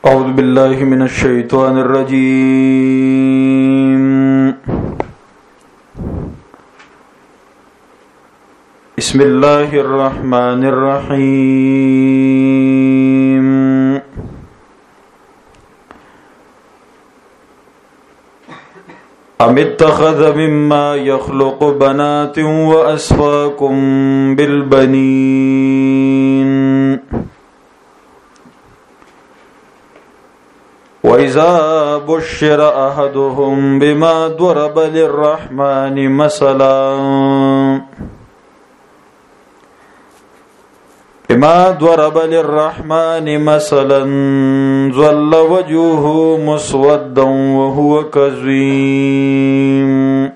أعوذ بالله من الشيطان الرجيم. بسم الله الرحمن الرحيم. أم اتخذ مما يخلق بنات وأصفاكم بالبنين وإذا بشر أحدهم بما ضرب للرحمن مثلا ظل وجهه مسودا وهو كظيم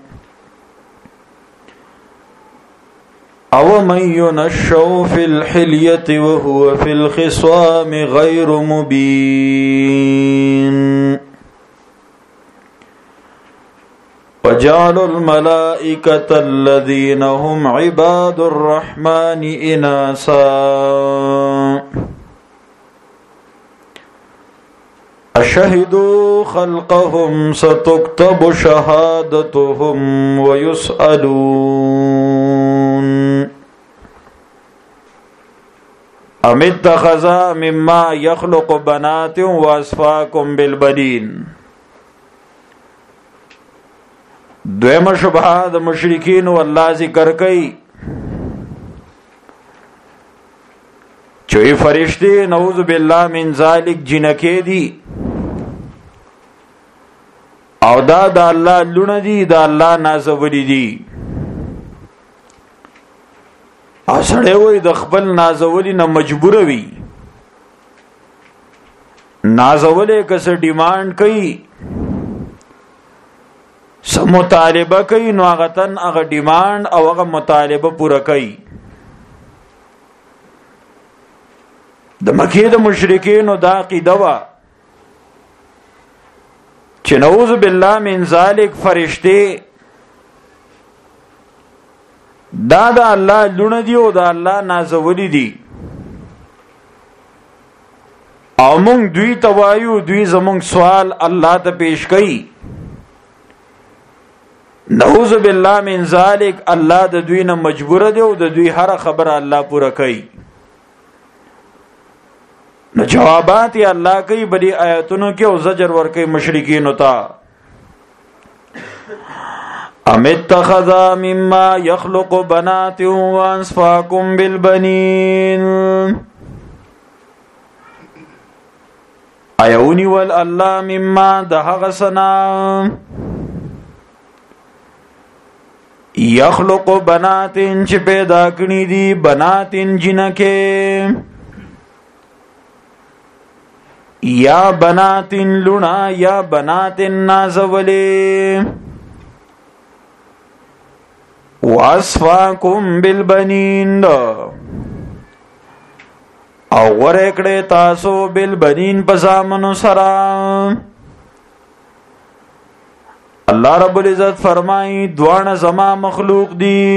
أو من ينشأ في الحلية وهو في الخصام غير مبين وجعلوا الملائكة الذين هم عباد الرحمن إناثا أشهدوا خلقهم ستكتب شهادتهم ويسألون أم اتخذ مما يخلق بنات وأصفاكم بالبنين. دویم شبهه د مشرکین والله ذکر کوي چوی فرشتي نعوذ بالله من ذالک جنکه دي او دا د الله لونه دي د الله نازولی دي او سړی وای د خپل نازولی نه مجبور وي نازولې کس ډیماند کوي سم مطالبه کوي نو هغه تن هغه ډیماند او هغه مطالبه پوره کوي. د مکه د مشرکین دا عقیده وا چې نعوذ بالله من ذالک فرشته دا د الله لونه دی او د الله نازولی دي او موږ دوی توایو دوی زموږ سوال الله ته پیش کوي. نعوذ بالله من ذالک الله د دوی نه مجبور دی او د دوی هر خبره الله پوره کوي. نو جوابات یې الله کوي بلی آیاتونو کې او زجر ور کوي مشرکین ته. ام اتخذ مما يخلق بنات وأصفاكم بالبنين. ایونی ول الله مما دهغ سنا یخلق بناتن چې پیدا کړی دي بناتن جنکه یا بناتن لونا یا بناتن نازولی واصفاکم بالبنین او ورکړې تاسو بالبنین پزامنو سرا. الله رب العزت فرمایي دوانه زما مخلوق دي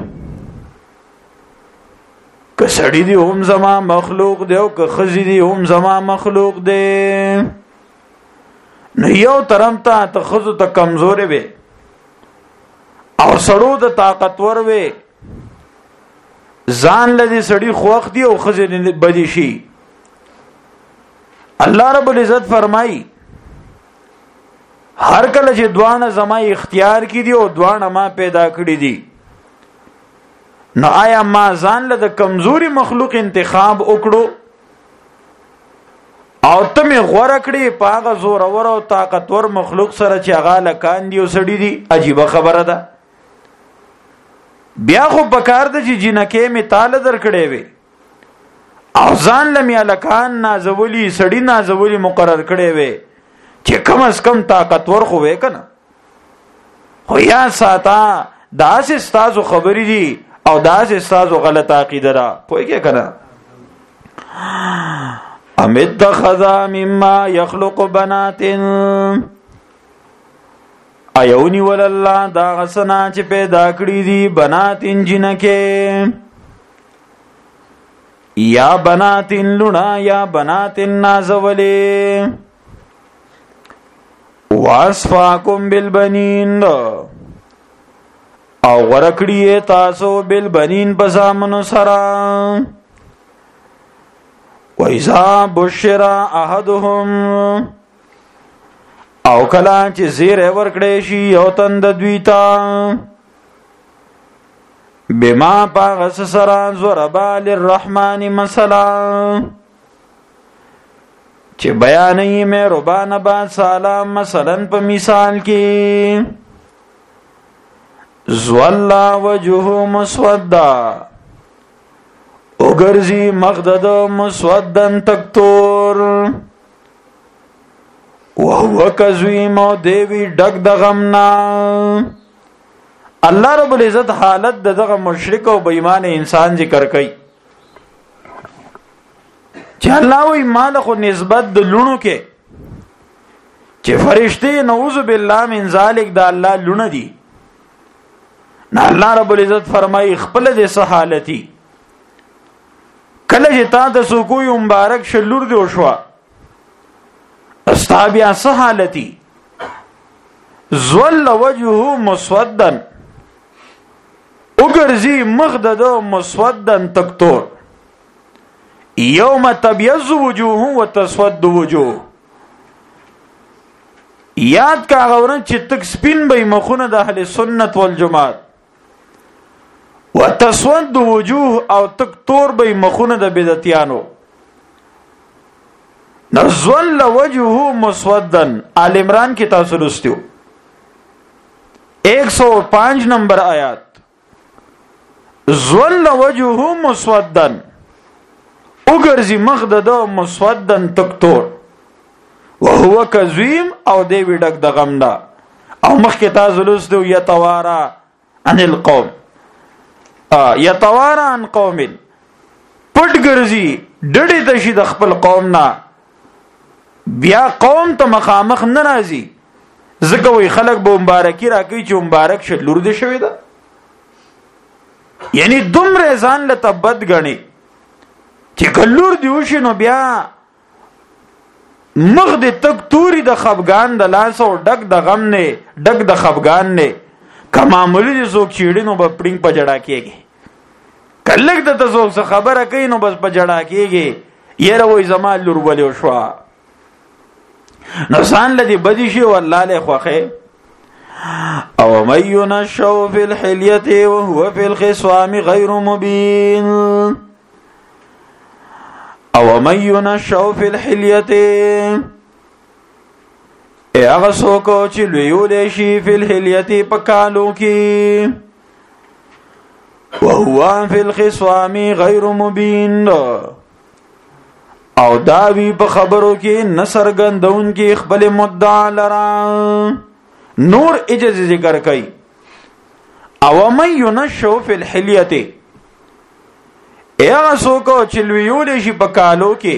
که سړی دی هم زما مخلوق دی او که خزی دی هم زما مخلوق دی. نو یو ترم ته خزو ته کمزورې وي او سړو ته طاقتور وي ځان لدی سړی خوخ دی او خزی بدی شي. الله رب العزت فرمایي هر کله چې دوانه زما اختیار کی دي او دوانه ما پیدا کړی دي نو آیا ما ځان له د کمزوري مخلوق انتخاب وکړو او ته می غوړه کړی پاغه زور اور او طاقتور مخلوق سره چې هغه لکان دی او سړی دی. عجیب خبره ده. بیا خو پکار د چې جنکه می تاله در کړی وي او ځان لمیا لکان نازولی سړی نازولی مقرر کړی وي چې کم از کم طاقتور خو وې کنه. خو یا ساته داس استادو خبرې دي او داس استادو غلط عقیده را پوي کې کنه. ام اتخذ مما يخلق بنات ایونی ول الله دا غسنا چې پیدا کړی دي بنات جنکه یا بنات لنا یا بنات نازولی واسفاکم بالبنین او ورکڑی تاسو بالبنین بزامن سرا وَإِذَا بُشِّرَ أَحَدُهُمْ او کلا چې زیر ورکړې شي یو تند دویتا بما پاغس سرا ضربا للرحمن مثلا چې بیانې مې ربان با سلام مثلا په مثال کې زولا وجهه مسودا وګرځي مغدد مسودن تکتور وهو کظیم او دیوی ډک د غمنا. الله رب العزت حالت دغه مشرک او بې ایمان انسان ذکر کوي چې الله وی مال خو نسبت د لونو کې چې فرشتي نعوذ بالله من ذلک د الله لونه دي. نه الله رب العزت فرمایي خپل د حالتي کله چې تا د سکوي مبارک شلور دی وشوا استابیا حالتي زول وجهه مسودن وګرځي مغدد مسودن تکتور یوم تبیض وجوه وتسود وجوه. یاد کا غورن چې تک سپین به مخونه د اهل سنت والجماعت وتسود وجوه او تک تور به مخونه د بدعتیانو. نزول وجهه مسودن آل عمران کی تاسو لستیو 105 نمبر آیات. زول وجهه مسودن وګرځي مغدد مسودن تکتور وهو کظیم او دی وډک د غمدا او مخکې تاسو لستیو یتوارا عن القوم یتوارا عن قوم پټ ګرځي ډډې د شي د خپل قوم نه بیا قوم ته مخامخ نه راځي ځکه وي خلک به مبارکي راکوي چې مبارک شلور دي شوی ده یعنی دومره ځان له تبد غني چې کلور دی وشي نو بیا مخ دې تک توري د خفغان د لاس او ډک د غم نه ډک د خفغان نه کما مولي دې زوک چیړي نو په پړینګ په جړه کېږي کلک د تاسو خبره کوي نو بس په جړه کېږي یره وای زما لور ولې وشوا نو ځان لدی بدی شي والله له خوخه. او من ينشأ في الحلية وهو في الخصام غير مبين. او من ينشأ في الحلية هغه څوک چې لویول شي په الحلية په کالو کې وهو في الخصام غير مبين او داوی په خبرو کې نسرګندون کې خپل مدعا لرا نور اجازه ذکر کوي. او من ينشأ في الحلية یا څوک چې لویول شي په کالو کې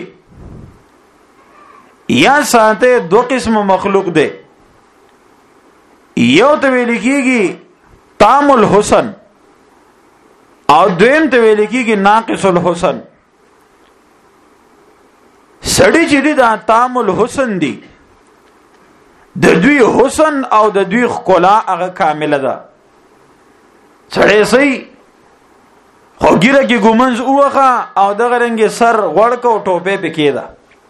یا ساته دو قسم مخلوق دی یو ته ویل کېږي تام الحسن او دویم ته ویل کېږي ناقص الحسن. سړی چې دا تام الحسن دی د دوی حسن او د دوی ښکلا هغه کامله ده. سړی سي خو ګیره کې ګومنز اوخه او دغه رنګ سر غوړ کو ټوپه پکې ده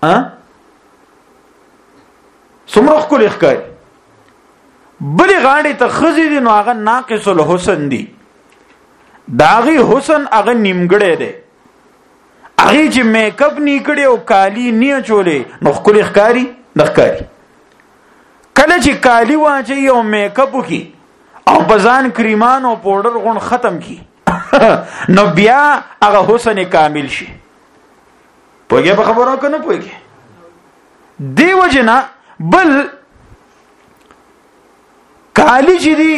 څومره ښکلی ښکاري. بلې غاړې ته ښځې دي نو هغه ناقص الحسن دي د هغې حسن هغه نیمګړی دی هغې چې میک اپ نی کړی او کالی نی اچولی نو ښکلی ښکاري نه ښکاري. کله چې کالی واچوي او میک اپ وکړي او په ځان کریمان او پوډر غون ختم کړي نو بیا هغه حسن کامل شي. پوهیږئ په خبرو که نه پوهیږئ؟ دې وجې نه بل کالی چې دي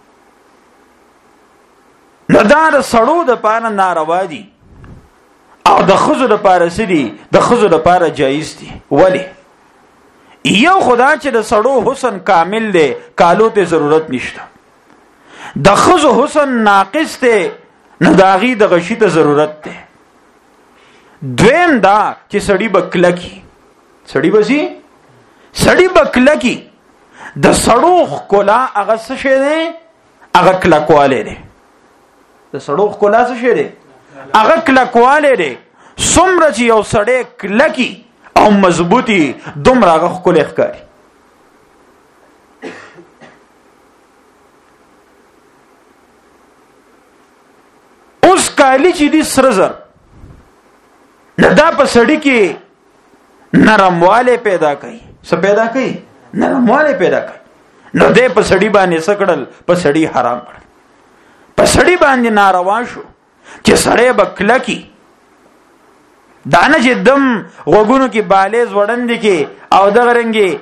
نو دا د سړو دپاره ناروا دي او د ښځو دپاره څه دي د ښځو دپاره جایز دي. ولې؟ یو خدا چې د سړو حسن کامل دی کالو ته ضرورت نشته د ښځو حسن ناقص دی نو د هغې د غشي ته ضرورت دی. دویم دا چې سړی بکلکی، سړی بکلکی. د سړو کلا هغه څه شی دی؟ هغه کلکواله دی. د سړو کلا څه شی دی؟ هغه کلکواله دی. څومره چې یو سړی کلکی او مضبوطی دومره هغه ښکلی ښکاري. اوس کالی چې دي سره زر دا په سړی کې نرمواله پیدا کوي. څه پیدا کوي؟ نرمواله پیدا کوي. نو دې په سړی باندې سکړل، په سړی حرام کړل، په سړی باندې ناروا شو چې سړی بکلکی. دانه چې دم غوګونو کې بالیز وړاندې کې او دغه رنګي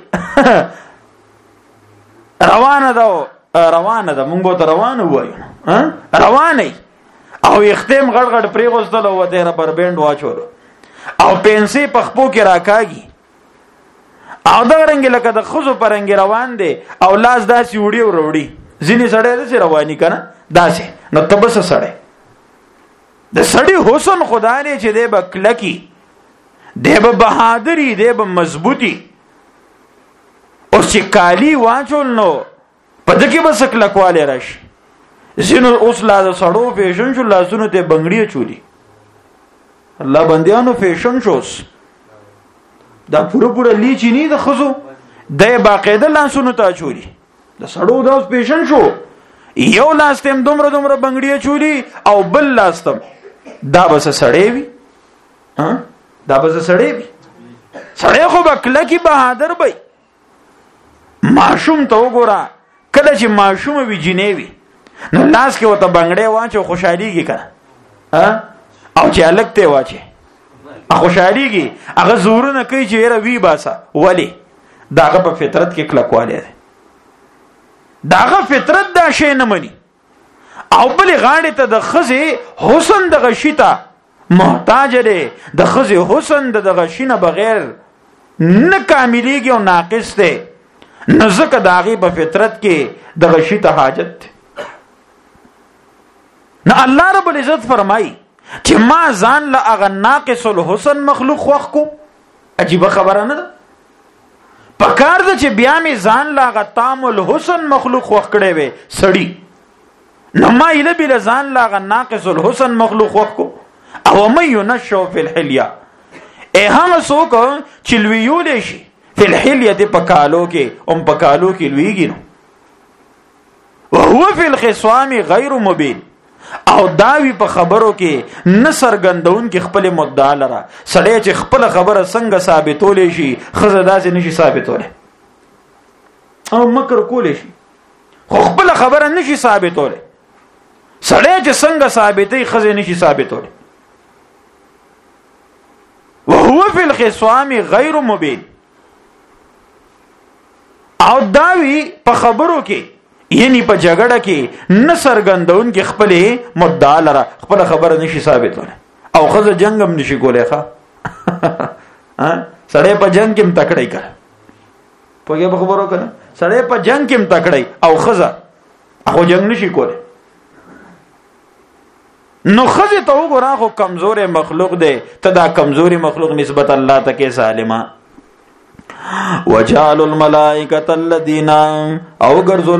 روانه ده مونږ ته روانه وایو روانه او یختم غړ غړ پری غوستل او د ربر بند واچول او پنسي پخپو کې راکاږي او دغه رنګ لکه د خزو پرنګ روان دي او لاس داسې وړي وروړي. ځینې سړی داسې رواني کنه داسې. نو تبس سړی د سړی حسن خدای نه چې دی بکلکی، دی به بهادری، دی به مضبوطی. اوس چې کالی واچول نو په دکې به سکلکواله راشي. زینو اوس لا د سړو فیشن شو، لاسونو ته بنگړی چولی. الله بندیانو فیشن شوس دا پوره لیچی نه د خزو د باقاعده لاسونو ته چولی. د سړو دا فیشن شو، یو لاس تم دومره بنگړی چولی او بل لاس تم. دا بس سړی وي دا بس سړی وي. سړی خو بکلکی بهادر وي. معشوم ته وګوره، کله چې معشوم وي جنې وي نو لاس کې وته بنگړی واچو خوشحاليږي کنه او چې الګ ته واچي خوشحاليږي. هغه زورونه کوي چې یره وی باسا ولی داغه په فطرت کې کلکواله ده. داغه فطرت دا شی نه مني او بل غاړه ته د خزي حسن د غشیتا محتاج دی. د خزي حسن د غشینه بغیر نه کاملیږي او ناقص دی. نزدک داغي په فطرت کې د غشیتا حاجت دی. نه الله رب العزت فرمایي چې ما ځان له اغه ناقص الحسن مخلوق خوښ کو. عجیب خبره نه ده. پکار ده چې بیا می ځان له اغه تام الحسن مخلوق خوښ کړي وي سړی. نو ما اله بل ځان له اغه ناقص الحسن مخلوق خوښ کو. او مې ينشو فی الحلیه هم څوک چې لویول شي فی الحلیه د پکالو کې پکالو کې لویږي. وهو فی الخصام غیر مبین او داوی په خبرو کې نصر غندون کې خپل مدعا لره. سړی چې خپل خبره څنګه ثابتولې شي خزه داسې نشي ثابتولې او مکر کولې شي خو خپل خبره نشي ثابتولې. سړی چې څنګه ثابتې خزه نشي ثابتولې. وهو فی الخصام غیر مبین او داوی په خبرو کې یعنی په جګړه کې نصر غندون کې خپل مدعا لره خپل خبره نشي ثابتوله او خزه جنگم نشي کولای ښا سړی په جنگ کې متکړی کړ په خبرو کنه سړی په جنگ کې متکړی او خزه هغه جنگ نشي کولای. نو خزه ته وګوره خو کمزور مخلوق دی. ته دا کمزوري مخلوق نسبت الله ته کې ظالما. وجعل الملائکه الذين او غرزوا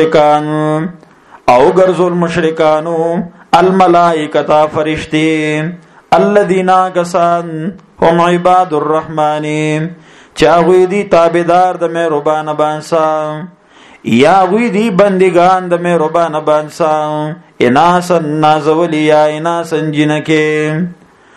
المشرکان الملائکه فرشتي الذين كسان هم عباد الرحمن چاغوی دی تابعدار د مهربان بانسا یا غوی دی بندگان د مهربان بانسا اناسن نازولیا اناسن جنکه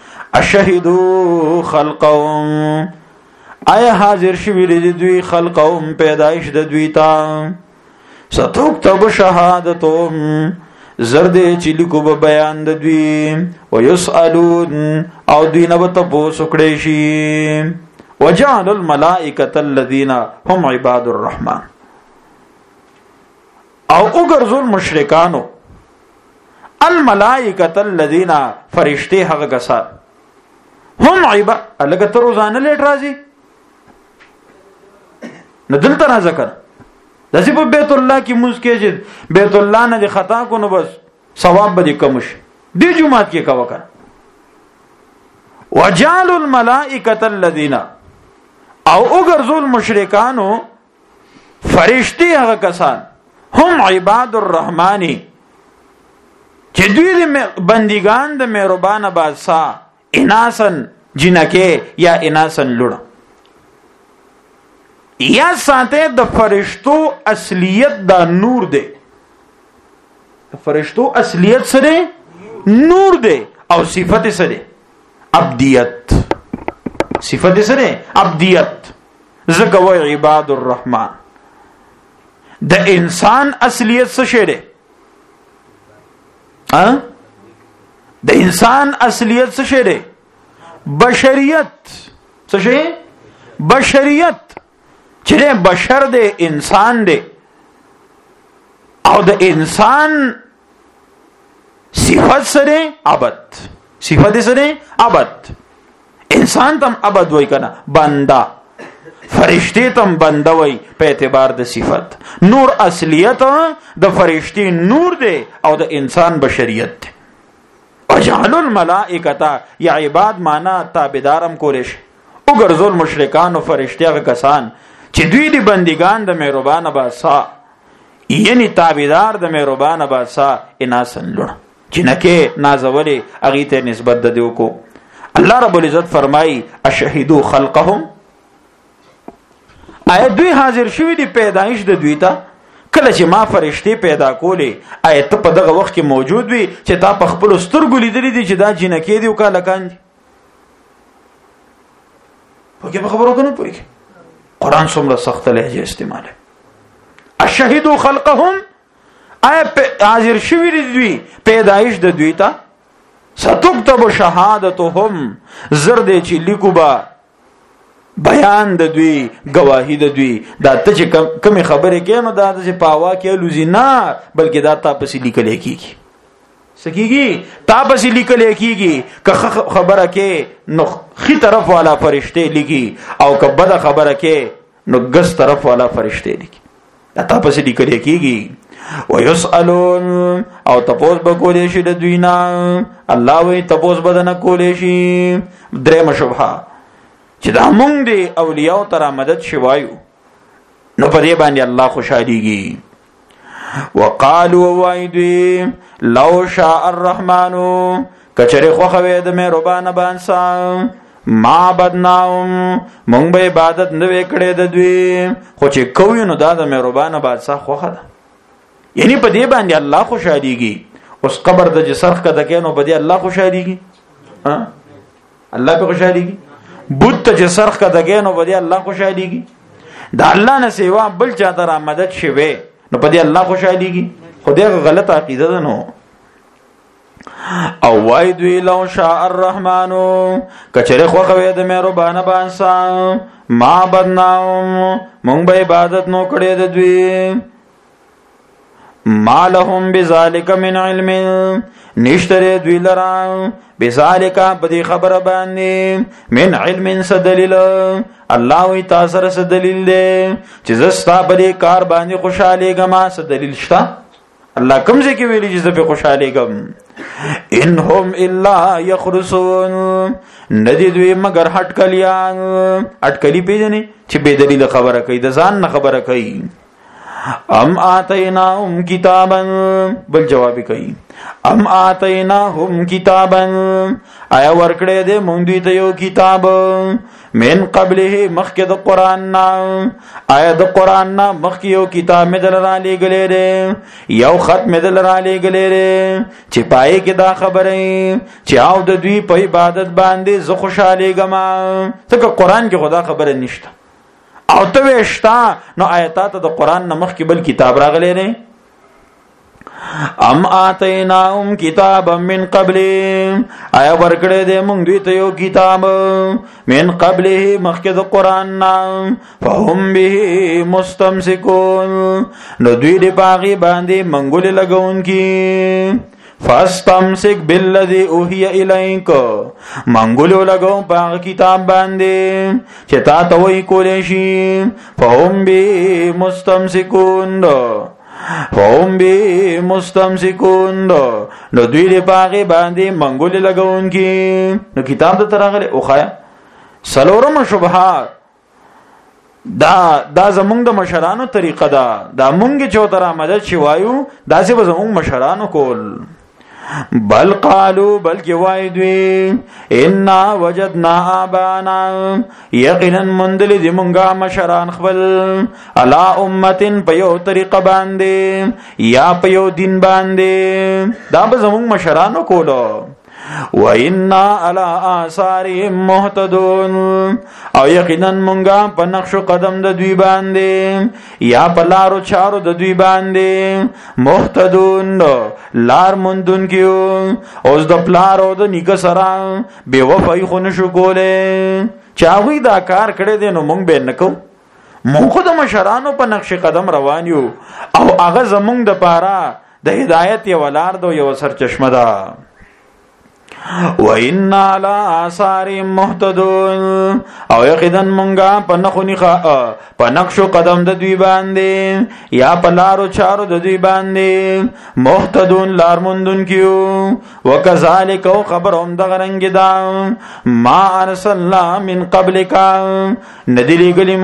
اشهدو خلقهم آیا حاضر شوی دی دوی خلقهم پیدایش د دوی تا ستوکتب شهادتهم زرد چلی کو به بیان د دوی و یسالون او دوی نه به تاسو کړی شي. وجعل الملائکه الذين هم عباد الرحمن او وګرځول مشرکانو الملائکه الذين فرشتي هغه کسان هم عباد الګ تر روزانه لیټ راځي نه دلته نه ذکر دسی په بیت الله کې موږ کې چې بیت الله نه د خطا کو نو بس ثواب به کم شي دی جمعات کې کا وکړه. وجعلوا الملائکه الذین او وګرځول مشرکانو فرشتي هغه کسان هم عباد الرحمن چې دوی د بندگان د مهربان بادشاہ اناسن جنکه یا اناسن لړ یا ساته د فرشتو اصلیت دا نور دی د فرشتو اصلیت سره نور دی او صفت سره عبدیت صفت سره عبدیت زکه و عباد الرحمن د انسان اصلیت څه شی دی د انسان اصلیت څه شی دی بشریت څه شی بشریت چې بشر دی انسان دی او د انسان صفت سره عبد صفت سره عبد انسان تم عبد وای کنه بندا فرشتي تم بنده وای په اعتبار د صفت نور اصلیت د فرشتي نور دی او د انسان بشریت دی وجعلوا الملائکه یا عباد معنا تابعدارم کولش او ګرځول مشرکان او فرشتي کسان چې دوی دی بندگان د مهربان بادشاہ یعنی تابعدار د مهربان بادشاہ اناسن لړ جنکه نازولې اغه ته نسبت د دیو کو الله رب العزت فرمای اشهدوا خلقهم آیا دوی حاضر شوی دی پیدایش د دوی ته کله چې ما فرشتي پیدا کولې آیا ته په دغه وخت کې موجود وي چې تا په خپل سترګو لیدلې دي چې دا جنکه دی او کله کاندي پکې په خبرو کنه پوي قرآن څومره سخت لهجه استعماله اشهدوا خلقهم آیا حاضر شوی دی دوی پیدایش د دوی ته ستكتب شهادتهم زرد چې لیکو با بیان د دوی گواہی د دوی دا ته چې کوم خبره کې نو دا چې پاوا کې لوزینا بلکې دا تاسو لیکل کېږي سکیږي تاسو لیکل کېږي که خبره کې نو خي طرف والا فرشته لیکي او که بد خبره کې نو ګس طرف والا فرشته لیکي دا تاسو لیکل کېږي ويسألون او تپوس بکولې شي د دوی نه الله وی تپوس بدنه کولې شي درې مشبهه چې دا مونږ دی اولیاء تر مدد شوایو نو په دې باندې الله خوشاليږي وقالوا وایدی لو شاء الرحمن کچره خو خوي د مهربان بانسا ما بدناهم مونږ به عبادت نه وکړې د دوی خو چې کوی نو دا د مهربان بادشاہ خوخه ده یعنی په دې باندې الله خوشاليږي اوس قبر د جسرخ کده کینو په دې الله خوشاليږي الله په خوشاليږي بوت ته جسرخ کده کینو په دې الله خوشاليږي دا الله نه سیوا بل چا تر مدد شوه نو په دې الله خوشاليږي خدای غلط عقیده ده نو او وای دوی لو شاء الرحمن کچره خو خوي د مهربان بانسا ما بدناهم مونږ به عبادت نو کړې د دوی ما لهم بذالک من علم نشتره دوی لرا بذالک بدی خبر باندې من علم سدلیل الله وی تاسو سره دلیل دی چې زستا په کار باندې خوشاله غما سدلیل شتا الله کوم ځکه ویلی چې زه په خوشاله غم انهم الا يخرسون ندی دوی مگر هټکلیان هټکلی پیژنې چې به دلیل خبره کوي د ځان نه خبره کوي ام آتیناهم کتابا بل جواب کوي ام آتیناهم کتابا آیا ورکړې دې مونږ دوی ته یو کتاب من قبله مخکې د قران نه آیا د قران نه مخکې یو کتاب مې دلته لګلې ده یو خط مې دلته لګلې ده چې پای کې دا خبره چې او د دوی په عبادت باندې زه خوشاله ګم ځکه قران کې خدا خبره نشته او ته وشتا نو آیات د قران نمخ کې بل کتاب راغلی نه ام آتیناهم کتابا من قبل آیا ورکړې دې مونږ دوی ته یو کتاب من قبله مخکې د قران نه فهم به مستمسکون نو دوی دې باغی باندې منګول لګون کی فاستمسک بالذی اوحی الیک منګولو لګو په کتاب باندې چې تا ته وی کولې شي فهم به مستمسکون هم بی مستمسکون نو دوی دی پاغی باندی منگولی لگون کی. نو کتاب دا تراغلی اخوایا سلورم شبهات دا زمونږ د مشرانو طریقه دا مونږ چې تر مدد شوایو دا چې زمونږ مشرانو کول. بل قالو بلکی وای دوی ان وجدنا ابانا یقینا مندل دی مونږه مشران خپل الا امتن په یو طریقه باندې یا په یو دین باندې دا به زمونږ مشرانو کولو. وَإِنَّا عَلَىٰ آثَارِهِمْ مُهْتَدُونَ او یقینا مونږه په نقش قدم د دوی باندې یا په لارو چارو د دوی باندې مهتدون لار مندون کیو. اوس د پلار او د نیکه سره بے وفای خو نشو کوله چاوی دا کار کړی دی نو مونږ به نکو. مونږ خو د مشرانو په نقش قدم روان یو او هغه زمونږ د پاره د هدایت یو لار دو یو سرچشمه ده. وَإِنَّا عَلَىٰ آثَارِهِمْ مُهْتَدُونَ او یقینا مونږه په نقشو قدم د دوی باندې یا په لارو چارو د دوی باندې مهتدون لار مندون کیو. وکذالک او خبرهم دغه رنګ دا ما ارسلنا من قبلک ندلی گلی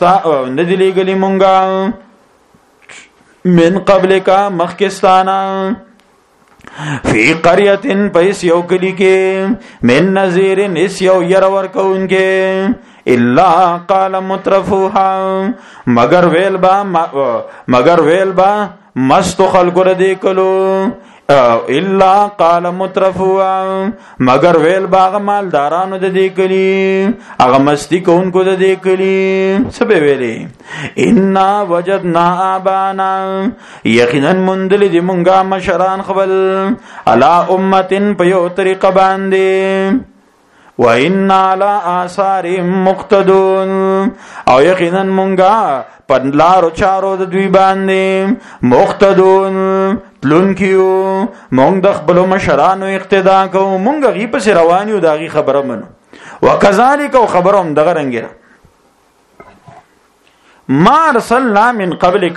مونږه من قبلک مخکستانا فی قریتن پیس یو کلی کے من نذیرن اس یو یر ورکون کے الا قال مترفوها مگر ویل با مست خلق ردی کلو الا قال مترفوها مگر ویل باغ مالدارانو د دې کلی هغه مستی کوونکو د دې کلی سبه ویلي ان وجدنا ابانا یقینا مندل دي مونږه مشران خپل الا امتن په یو طریقه باندې وَإِنَّ عَلَىٰ آثَارِهِمْ مُقْتَدُونَ او یقینا مونږه په لارو چارو د دوی باندې مقتدون تلون کیو. مونږ د خپل مشرانو اقتدا کوو مونږ غي په روان یو داغي خبره منو. وکذالک او خبرهم دغه رنګره ما ارسلنا من قبلک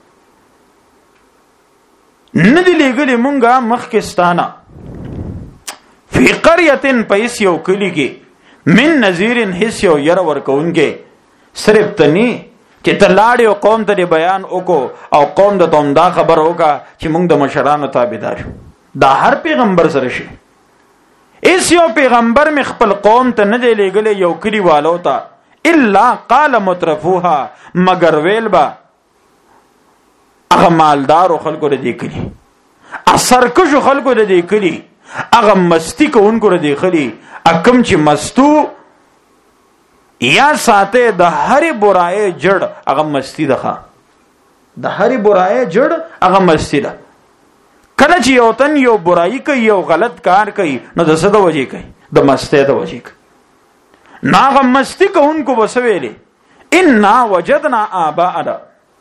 ندی لګلی مونږه مخکستانه فی قریتن پیس یو کلی کې من نذیرن حس یو یر ورکونکې صرف تنی چې تلاړي او قوم ته بیان وکړو او قوم د توم دا خبر وکا چې موږ د مشرانو تابعدار شو. دا هر پیغمبر سره شي. ایس یو پیغمبر می خپل قوم ته نه دی لګلې یو کلی والو ته الا قال مترفوها مگر ویل با هغه مالدار او خلکو دې کلی اثر کشو خلکو دې کلی هغه مستی کوونکو دې خلی اکم چې مستو یا ساته د هرې برای جړ هغه مستی ده. د هرې برای جړ هغه مستی ده. کله چې یو تن یو برایی کوي یو غلط کار کوي نو د څه د وجې کوي د مستی د وجې کوي. هغه مستی کوونکو وسویلې ان وجدنا آباءنا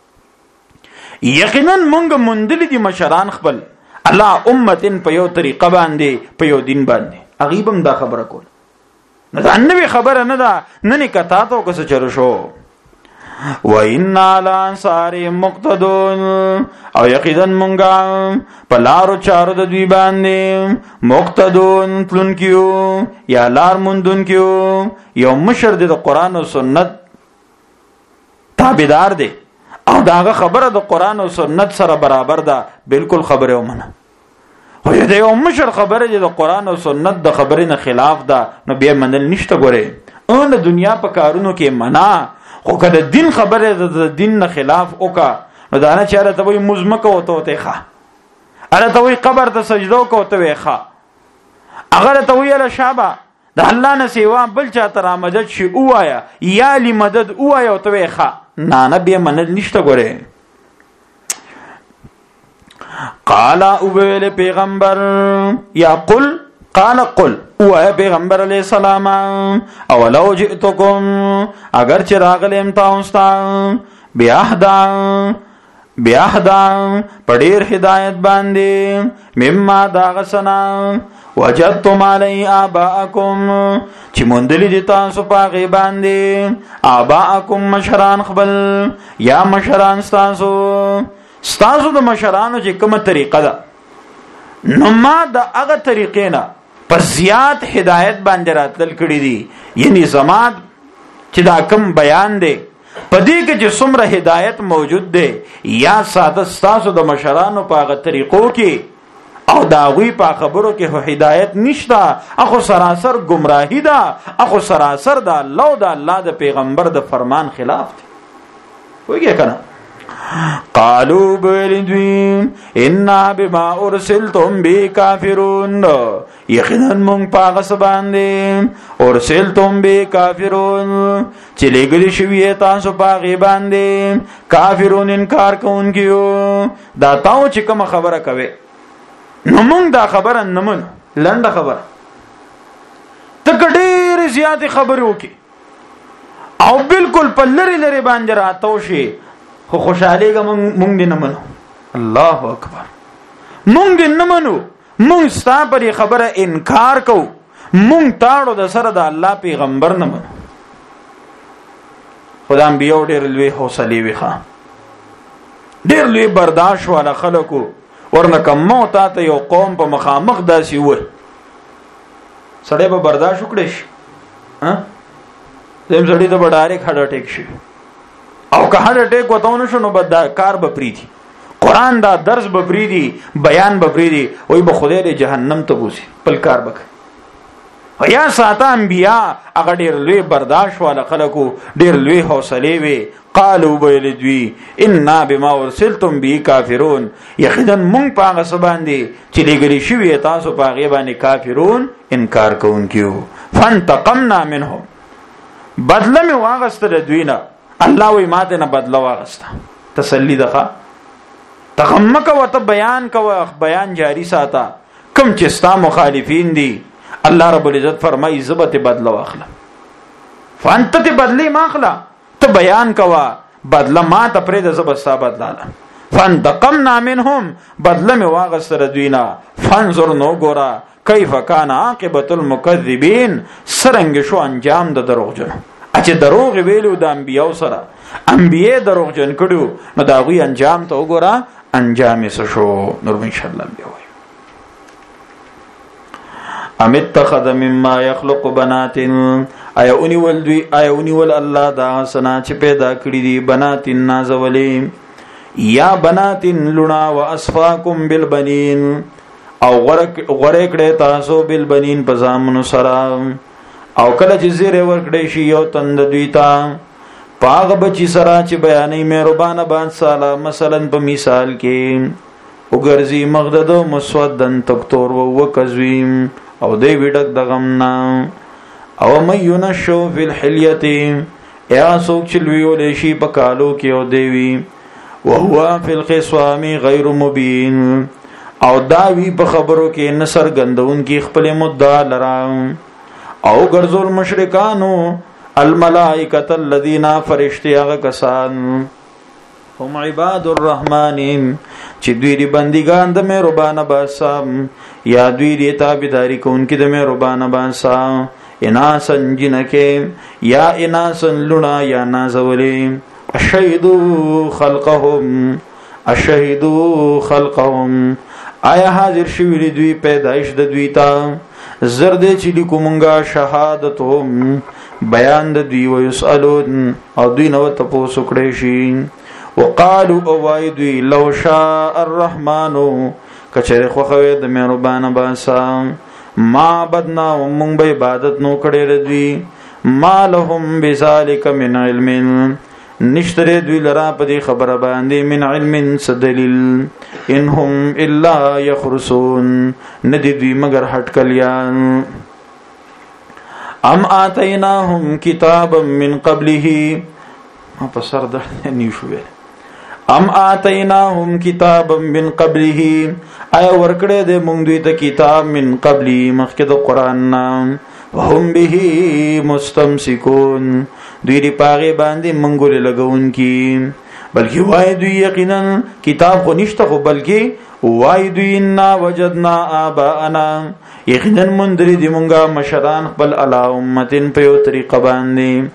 یقینا مونږ مندل دي مشران خپل الله امتن په یو طریقه باندې په یو دین باندې غیبم دا خبره کول نه دا نوې خبره نه ده نه کتا ته کو څه چر شو. وَإِنَّا عَلَىٰ آثَارِهِمْ مُقْتَدُونَ او یقینا مونږه په لارو چارو د دوی باندې مقتدون تلون کیو یا لار مندون کیو. یو مشر د قرآن او سنت تابعدار دی او داغه خبره د قرآن او سنت سره برابر ده بالکل خبره ومنه. خو د یو مشر خبره د قرآن او سنت د خبرې نه خلاف ده نو بیا منل نشته. ګوره ان د دنیا په کارونو کې منا خو کله دین خبره د دین نه خلاف وکا نو دا نه چاره ته وي مزمکه وته ته ښه اره ته وي قبر ته سجدو کوته وي ښه اگر ته وي له شابه د الله نه سیوا بل چا تر مدد شي وایا یا لی مدد وایا او ته وي ښه نه نه بیا منل نشته. ګوره قال او ویل پیغمبر یا قال قل او پیغمبر علیہ السلام اولو جئتکم اگر چراغلم تاسو بیاهدا پډیر هدایت باندې مما داغسنا وجدتم علی آباءکم چې مندلی دي تاسو پاغي باندې آباءکم مشران خپل یا مشران تاسو ستاسو د مشرانو چې کومه طریقه ده نو ما د هغه طریقې نه په زیات هدایت باندې راتل کړی دي. یعنی زماد چې دا کوم بیان دی په دې کې چې څومره هدایت موجود دی یا ساده ستاسو د مشرانو په هغه طریقو کې او دا غوی په خبرو کې هدایت نشته، اخو سراسر گمراهی ده، اخو سراسر د الله او د الله د پیغمبر د فرمان خلاف دی. وګورئ کنه قالوا بلدوین انا بما ارسلتم بی کافرون، یقینا مونږ پاغه باندې ارسلتم بی کافرون چې لګل شوی تاسو پاغه باندې کافرون انکار کوونکیو. دا تاسو چې کوم خبره کوي نو مونږ دا خبره نه من لنډه خبره ته ډېر زیات خبرې وکي او بالکل په لری لری باندې راتاو شي خو خوشاله ga مونږ دې نه منو. الله اکبر، مونږ دې نه منو، مونږ ستا پر خبره انکار کو، مونږ تاړو د سره د الله پیغمبر نه منو. خدای انبیو ډېر لوی حوصله ویخه، ډېر لوی برداشت والا خلکو ورنه کوم تا ته یو قوم په مخامخ داسي وای سړی به برداشت وکړي شي ها زم سړی ته بډاره خړ ټیک شي او که هر ټیک وتاونه شنو بد کار به پریدي، قران دا درس به پریدي، بیان به پریدي، وای به خدای دې جهنم ته بوزي بل کار وکړي. یا ساته انبیا هغه ډېر لوی برداشت والا خلکو ډېر لوی حوصله وي. قالوا بلدوی انا بما ارسلتم به کافرون، یقینا مونږ په هغه سباندې چې لګري شوی تاسو په هغه باندې کافرون انکار کوونکیو. فانتقمنا منهم، بدله می واغستره دوینه. الله وی ماته نه بدله واغسته، تسلی دغه تغمک او ته بیان کوه، بیان جاری ساته. کم چې ستا مخالفین دي الله رب العزت فرمای زبت بدله واخله، فانت ته بدلی ماخله، ته بیان کوه بدله ما ته پرې د زبستا بدلاله. فانتقمنا منهم، بدله می واغستره دوینه. فانظر نو ګورا کیف کان عاقبت المکذبین، سرنګ شو انجام د دروغجنو. چې دروغ ویلو د انبیاء سره، انبیاء دروغجن کړو نو دا غوي انجام ته وګوره انجام یې شو. نور ان شاء الله بیا وایو ام اتخذ مما يخلق بنات، ایا اونی ول الله دا سنا چې پیدا کړی دي بنات نازولې یا بنات لنا واسفاکم بالبنین، او غره کړه تاسو بالبنین په ځامنو سره. او کله چې زیره ورکړې شي یو تند دوی ته پاغ بچی سره چې بیانې مهربانه باندې سالا مثلا په مثال کې وګرځي مغدد مسودن تکتور وکزویم او دی وډک د غمنا او مې ينشو فی الحلیه، یا سوک چې لوی شي په کالو کې او دیوی وهو فی الخصام غیر مبین، او داوی په خبرو کې نصر غندون کې خپل مدعا لرام. او ګرځول مشرکانو الملائکه الذین فرشتي هغه کسان هم عباد الرحمن چې دوی دی بندگان د مهربان باسم، یا دوی دی تابعداري کوونکي د مهربان باسم. اناسن جنکه یا اناسن لنا یا نازولی اشهدوا خلقهم، آیا حاضر شوی دوی پیدایش د دوی ته زرد چې لیکومنګه شهادتهم بیان د دوی ويسالون او دوی نو تاسو کړی شي. وقالو او وای دوی لو شاء الرحمن، کچره خو خو د مهربان باسا ما بدنا مونږ به عبادت نو کړی ردوی. ما لهم بذالک من علم، نشتره دوی لرا په دې خبره باندې من علم سدلیل. انهم الا يخرسون، ندی دوی مگر هټکلیان. ام آتیناهم کتابا من قبله، ما په سر درته نیشوې. ام آتیناهم کتابا من قبله، آیا ورکړې دې مونږ دوی ته کتاب من قبلی مخکې د قران نه. وهم به مستمسکون، دوی دی پاغه باندې منګول لګون کی. بلکې وای دوی یقینا کتاب خو نشته، خو بلکې وای دوی ان وجدنا اباءنا، یقینا مندری دی مونږه مشران خپل علا امتن په یو طریقه باندې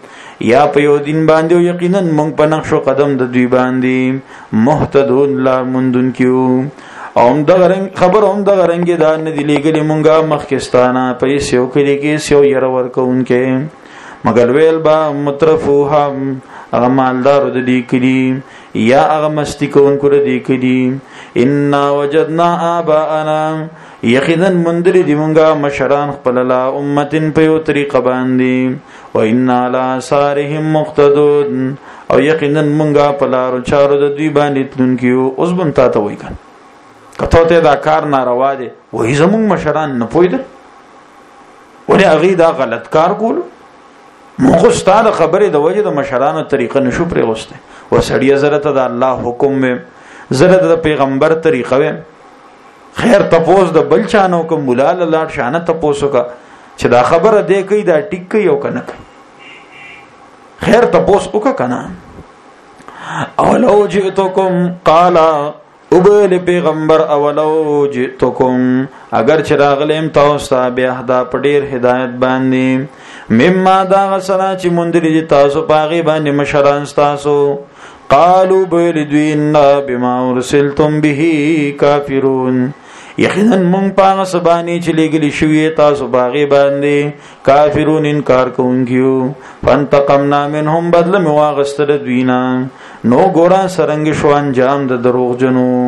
یا په یو دین باندې یقینا مونږ په نقش قدم د دوی باندې مهتدون لار مندون کیو او دغه رنګ خبر هم دغه رنګ دا نه دی لګلې مونږه مخکستانه پیسې او کلی کې سیو ير ورکوونکې مگر ویل با مترفوها هغه مالدار د دې کلی یا هغه مستی کوونکو د دې کلی ان وجدنا اباءنا یقینا مندر دی مونږه مشران خپل لا امتن په یو طریقه باندې و ان علی سارهم مقتدون او یقینا مونږه په لارو چارو د دوی باندې تلونکیو اوس بم تا ته وای کړه کته ته دا کار ناروا دی وای زمونږ مشران نه پویدل ولې هغه دا غلط کار کول موږ ستاره خبره د وجه د مشرانو طریقه نشو پرې غوسته وسړی زره ته د الله حکم زره د پیغمبر طریقه و خیر تپوس د بل چانو کوم مولا لاړ شانه تپوسو کا چې دا خبره دی کوي دا ټیک کوي او کنه خیر تپوس وکا کنه اولو جئتکم قال وبل پیغمبر اولو جئتکم اگر چراغلم تاسو ته بیا د پډیر هدایت باندې مما دا غسنا چې مونږ تاسو پاغي باندې مشران تاسو قالوا بلدوین بما ارسلتم به کافرون یقینا مونږ پاغه سبانی چې لګلی شوی تاسو باغی باندې کافرون انکار کوونکیو فانتقمنا منهم بدل مواغستر دوینا نو ګورا سرنګ شو انجام د دروغ جنو